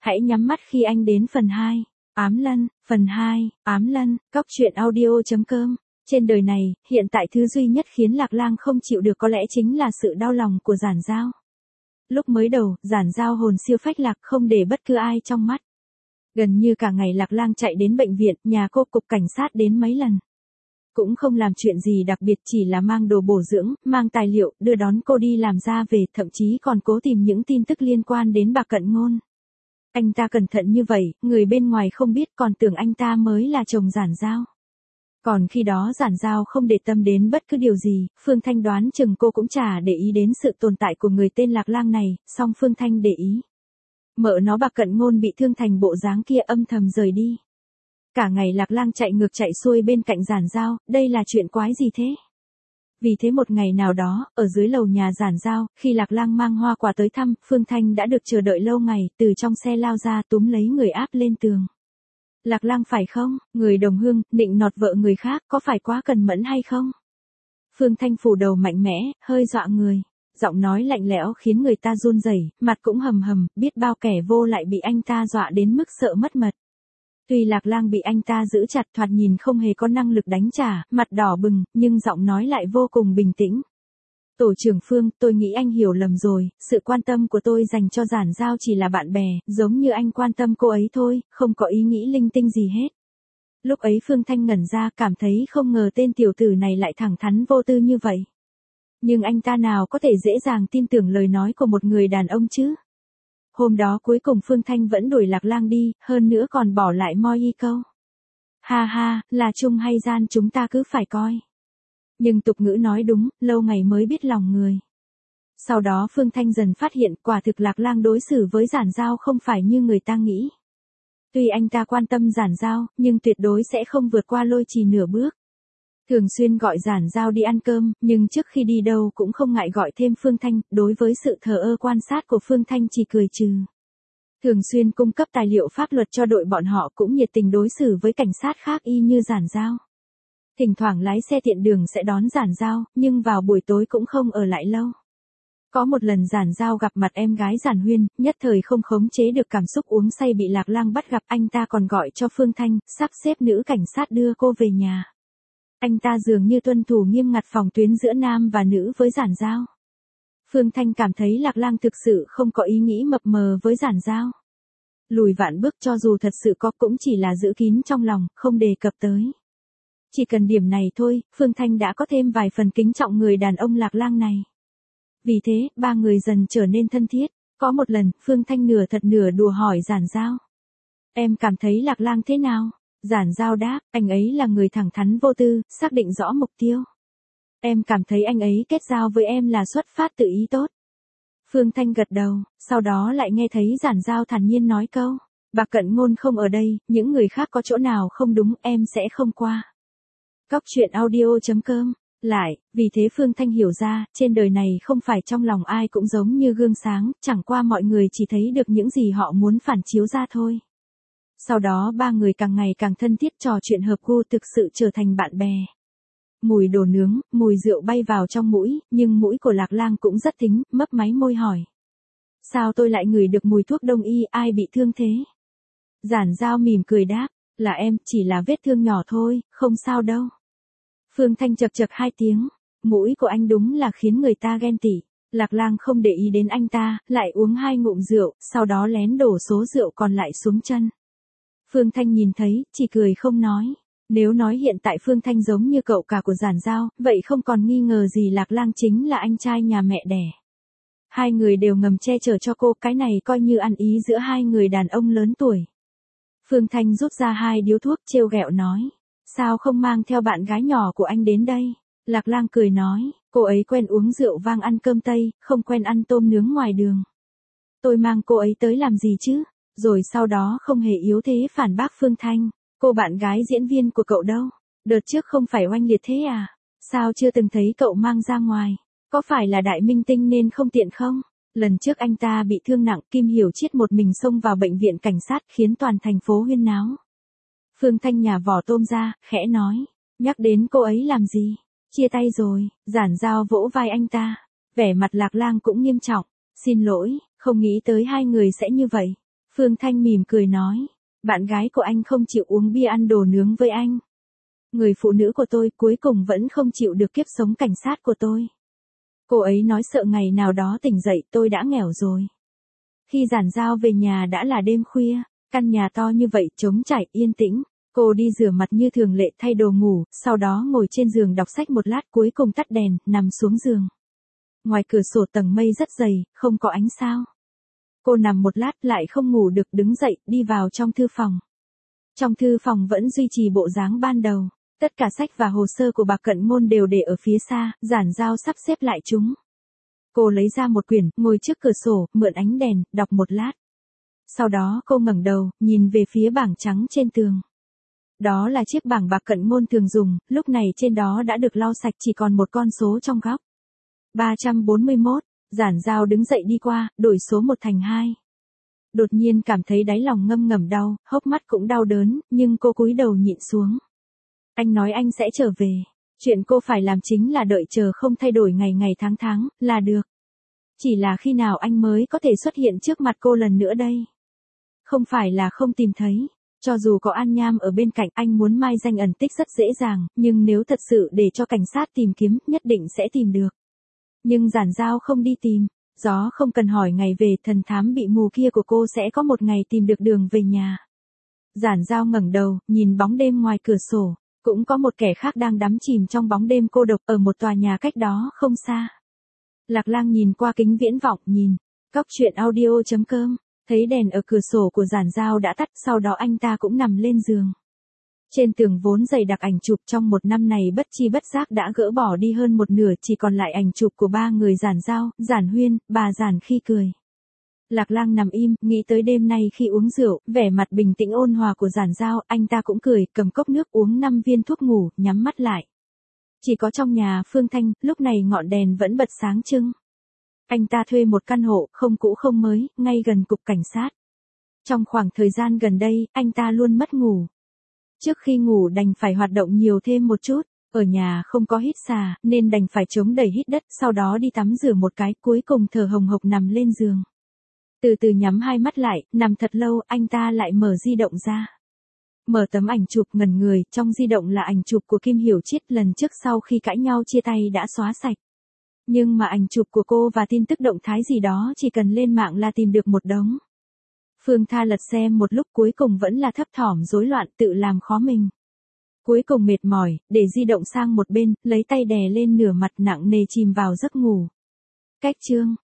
Hãy nhắm mắt khi anh đến phần 2. Ám Lân, phần 2, Ám Lân, Cóc truyện audio.com. Trên đời này, hiện tại thứ duy nhất khiến Lạc Lang không chịu được có lẽ chính là sự đau lòng của Giản Giao. Lúc mới đầu, Giản Giao hồn siêu phách lạc không để bất cứ ai trong mắt. Gần như cả ngày Lạc Lang chạy đến bệnh viện, nhà cô cục cảnh sát đến mấy lần. Cũng không làm chuyện gì đặc biệt, chỉ là mang đồ bổ dưỡng, mang tài liệu, đưa đón cô đi làm ra về, thậm chí còn cố tìm những tin tức liên quan đến bà Cận Ngôn. Anh ta cẩn thận như vậy, người bên ngoài không biết, còn tưởng anh ta mới là chồng Giản Giao. Còn khi đó Giản Giao không để tâm đến bất cứ điều gì, Phương Thanh đoán chừng cô cũng chả để ý đến sự tồn tại của người tên Lạc Lang này, song Phương Thanh để ý. Mợ nó bà Cận Ngôn bị thương thành bộ dáng kia âm thầm rời đi. Cả ngày Lạc Lang chạy ngược chạy xuôi bên cạnh Giản Giao, đây là chuyện quái gì thế? Vì thế một ngày nào đó, ở dưới lầu nhà Giản Giao, khi Lạc Lang mang hoa quả tới thăm, Phương Thanh đã được chờ đợi lâu ngày, từ trong xe lao ra túm lấy người áp lên tường. Lạc Lang phải không, người đồng hương, nịnh nọt vợ người khác, có phải quá cần mẫn hay không? Phương Thanh phủ đầu mạnh mẽ, hơi dọa người. Giọng nói lạnh lẽo khiến người ta run rẩy, mặt cũng hầm hầm, biết bao kẻ vô lại bị anh ta dọa đến mức sợ mất mật. Tuy Lạc Lang bị anh ta giữ chặt, thoạt nhìn không hề có năng lực đánh trả, mặt đỏ bừng, nhưng giọng nói lại vô cùng bình tĩnh. Tổ trưởng Phương, tôi nghĩ anh hiểu lầm rồi, sự quan tâm của tôi dành cho Giản Giao chỉ là bạn bè, giống như anh quan tâm cô ấy thôi, không có ý nghĩ linh tinh gì hết. Lúc ấy Phương Thanh ngẩn ra, cảm thấy không ngờ tên tiểu tử này lại thẳng thắn vô tư như vậy. Nhưng anh ta nào có thể dễ dàng tin tưởng lời nói của một người đàn ông chứ? Hôm đó cuối cùng Phương Thanh vẫn đuổi Lạc Lang đi, hơn nữa còn bỏ lại moi y câu. Ha ha, là chung hay gian chúng ta cứ phải coi. Nhưng tục ngữ nói đúng, lâu ngày mới biết lòng người. Sau đó Phương Thanh dần phát hiện quả thực Lạc Lang đối xử với Giản Giao không phải như người ta nghĩ. Tuy anh ta quan tâm Giản Giao, nhưng tuyệt đối sẽ không vượt qua Lôi Trì nửa bước. Thường xuyên gọi Giản Giao đi ăn cơm, nhưng trước khi đi đâu cũng không ngại gọi thêm Phương Thanh, đối với sự thờ ơ quan sát của Phương Thanh chỉ cười trừ. Thường xuyên cung cấp tài liệu pháp luật cho đội bọn họ, cũng nhiệt tình đối xử với cảnh sát khác y như Giản Giao. Thỉnh thoảng lái xe tiện đường sẽ đón Giản Giao, nhưng vào buổi tối cũng không ở lại lâu. Có một lần Giản Giao gặp mặt em gái Giản Huyên, nhất thời không khống chế được cảm xúc uống say bị Lạc Lang bắt gặp, anh ta còn gọi cho Phương Thanh, sắp xếp nữ cảnh sát đưa cô về nhà. Anh ta dường như tuân thủ nghiêm ngặt phòng tuyến giữa nam và nữ với Giản Giao. Phương Thanh cảm thấy Lạc Lang thực sự không có ý nghĩ mập mờ với Giản Giao. Lùi vạn bước, cho dù thật sự có cũng chỉ là giữ kín trong lòng, không đề cập tới. Chỉ cần điểm này thôi, Phương Thanh đã có thêm vài phần kính trọng người đàn ông Lạc Lang này. Vì thế, ba người dần trở nên thân thiết. Có một lần, Phương Thanh nửa thật nửa đùa hỏi Giản Giao. Em cảm thấy Lạc Lang thế nào? Giản Giao đáp, anh ấy là người thẳng thắn vô tư, xác định rõ mục tiêu. Em cảm thấy anh ấy kết giao với em là xuất phát từ ý tốt. Phương Thanh gật đầu, sau đó lại nghe thấy Giản Giao thản nhiên nói câu. Bà Cận Ngôn không ở đây, những người khác có chỗ nào không đúng em sẽ không qua. Cóc truyện audio.com. Lại, vì thế Phương Thanh hiểu ra, trên đời này không phải trong lòng ai cũng giống như gương sáng, chẳng qua mọi người chỉ thấy được những gì họ muốn phản chiếu ra thôi. Sau đó ba người càng ngày càng thân thiết, trò chuyện hợp gu, thực sự trở thành bạn bè. Mùi đồ nướng, mùi rượu bay vào trong mũi, nhưng mũi của Lạc Lang cũng rất thính, mấp máy môi hỏi. Sao tôi lại ngửi được mùi thuốc đông y, ai bị thương thế? Giản Giao mỉm cười đáp, là em, chỉ là vết thương nhỏ thôi, không sao đâu. Phương Thanh chậc chậc hai tiếng, mũi của anh đúng là khiến người ta ghen tị. Lạc Lang không để ý đến anh ta, lại uống 2 ngụm rượu, sau đó lén đổ số rượu còn lại xuống chân. Phương Thanh nhìn thấy, chỉ cười không nói. Nếu nói hiện tại Phương Thanh giống như cậu cả của Giản Giao, vậy không còn nghi ngờ gì Lạc Lang chính là anh trai nhà mẹ đẻ. Hai người đều ngầm che chở cho cô, cái này coi như ăn ý giữa hai người đàn ông lớn tuổi. Phương Thanh rút ra 2 điếu thuốc, trêu ghẹo nói. Sao không mang theo bạn gái nhỏ của anh đến đây? Lạc Lang cười nói, cô ấy quen uống rượu vang ăn cơm Tây, không quen ăn tôm nướng ngoài đường. Tôi mang cô ấy tới làm gì chứ? Rồi sau đó không hề yếu thế phản bác Phương Thanh, cô bạn gái diễn viên của cậu đâu? Đợt trước không phải oanh liệt thế à? Sao chưa từng thấy cậu mang ra ngoài? Có phải là đại minh tinh nên không tiện không? Lần trước anh ta bị thương nặng, Kim Hiểu Chiết một mình xông vào bệnh viện cảnh sát khiến toàn thành phố huyên náo. Phương Thanh nhả vỏ tôm ra, khẽ nói, nhắc đến cô ấy làm gì? Chia tay rồi. Giản Giao vỗ vai anh ta, vẻ mặt Lạc Lang cũng nghiêm trọng. Xin lỗi, không nghĩ tới hai người sẽ như vậy. Phương Thanh mỉm cười nói, bạn gái của anh không chịu uống bia ăn đồ nướng với anh. Người phụ nữ của tôi cuối cùng vẫn không chịu được kiếp sống cảnh sát của tôi. Cô ấy nói sợ ngày nào đó tỉnh dậy tôi đã nghèo rồi. Khi Giản Giao về nhà đã là đêm khuya, căn nhà to như vậy trống trải yên tĩnh. Cô đi rửa mặt như thường lệ thay đồ ngủ, sau đó ngồi trên giường đọc sách một lát cuối cùng tắt đèn, nằm xuống giường. Ngoài cửa sổ tầng mây rất dày, không có ánh sao. Cô nằm một lát lại không ngủ được đứng dậy, đi vào trong thư phòng. Trong thư phòng vẫn duy trì bộ dáng ban đầu. Tất cả sách và hồ sơ của Bạc Cận Ngôn đều để ở phía xa, Giản Giao sắp xếp lại chúng. Cô lấy ra một quyển, ngồi trước cửa sổ, mượn ánh đèn, đọc một lát. Sau đó cô ngẩng đầu, nhìn về phía bảng trắng trên tường. Đó là chiếc bảng Bạc Cận Ngôn thường dùng, lúc này trên đó đã được lau sạch chỉ còn một con số trong góc. 341, Giản Giao đứng dậy đi qua, đổi số 1 thành 2. Đột nhiên cảm thấy đáy lòng ngâm ngầm đau, hốc mắt cũng đau đớn, nhưng cô cúi đầu nhịn xuống. Anh nói anh sẽ trở về. Chuyện cô phải làm chính là đợi chờ không thay đổi ngày ngày tháng tháng, là được. Chỉ là khi nào anh mới có thể xuất hiện trước mặt cô lần nữa đây? Không phải là không tìm thấy. Cho dù có An Nham ở bên cạnh, anh muốn mai danh ẩn tích rất dễ dàng, nhưng nếu thật sự để cho cảnh sát tìm kiếm, nhất định sẽ tìm được. Nhưng Giản Giao không đi tìm. Gió không cần hỏi ngày về, thần thám bị mù kia của cô sẽ có một ngày tìm được đường về nhà. Giản Giao ngẩng đầu, nhìn bóng đêm ngoài cửa sổ. Cũng có một kẻ khác đang đắm chìm trong bóng đêm cô độc ở một tòa nhà cách đó không xa. Lạc Lang nhìn qua kính viễn vọng, nhìn. Cóc.audio.com, thấy đèn ở cửa sổ của Giản Giao đã tắt, sau đó anh ta cũng nằm lên giường. Trên tường vốn dày đặc ảnh chụp trong một năm này bất chi bất giác đã gỡ bỏ đi hơn một nửa, chỉ còn lại ảnh chụp của 3 người Giản Giao, Giản Huyên, bà Giản khi cười. Lạc Lang nằm im, nghĩ tới đêm nay khi uống rượu, vẻ mặt bình tĩnh ôn hòa của Giản Giao, anh ta cũng cười, cầm cốc nước uống 5 viên thuốc ngủ, nhắm mắt lại. Chỉ có trong nhà Phương Thanh, lúc này ngọn đèn vẫn bật sáng trưng. Anh ta thuê một căn hộ, không cũ không mới, ngay gần cục cảnh sát. Trong khoảng thời gian gần đây, anh ta luôn mất ngủ. Trước khi ngủ đành phải hoạt động nhiều thêm một chút, ở nhà không có hít xà, nên đành phải chống đẩy hít đất, sau đó đi tắm rửa một cái, cuối cùng thở hồng hộc nằm lên giường. Từ từ nhắm hai mắt lại, nằm thật lâu, anh ta lại mở di động ra. Mở tấm ảnh chụp ngẩn người, trong di động là ảnh chụp của Kim Hiểu Triết lần trước sau khi cãi nhau chia tay đã xóa sạch. Nhưng mà ảnh chụp của cô và tin tức động thái gì đó chỉ cần lên mạng là tìm được một đống. Phương Tha lật xem một lúc cuối cùng vẫn là thấp thỏm rối loạn tự làm khó mình. Cuối cùng mệt mỏi, để di động sang một bên, lấy tay đè lên nửa mặt nặng nề chìm vào giấc ngủ. Cách chương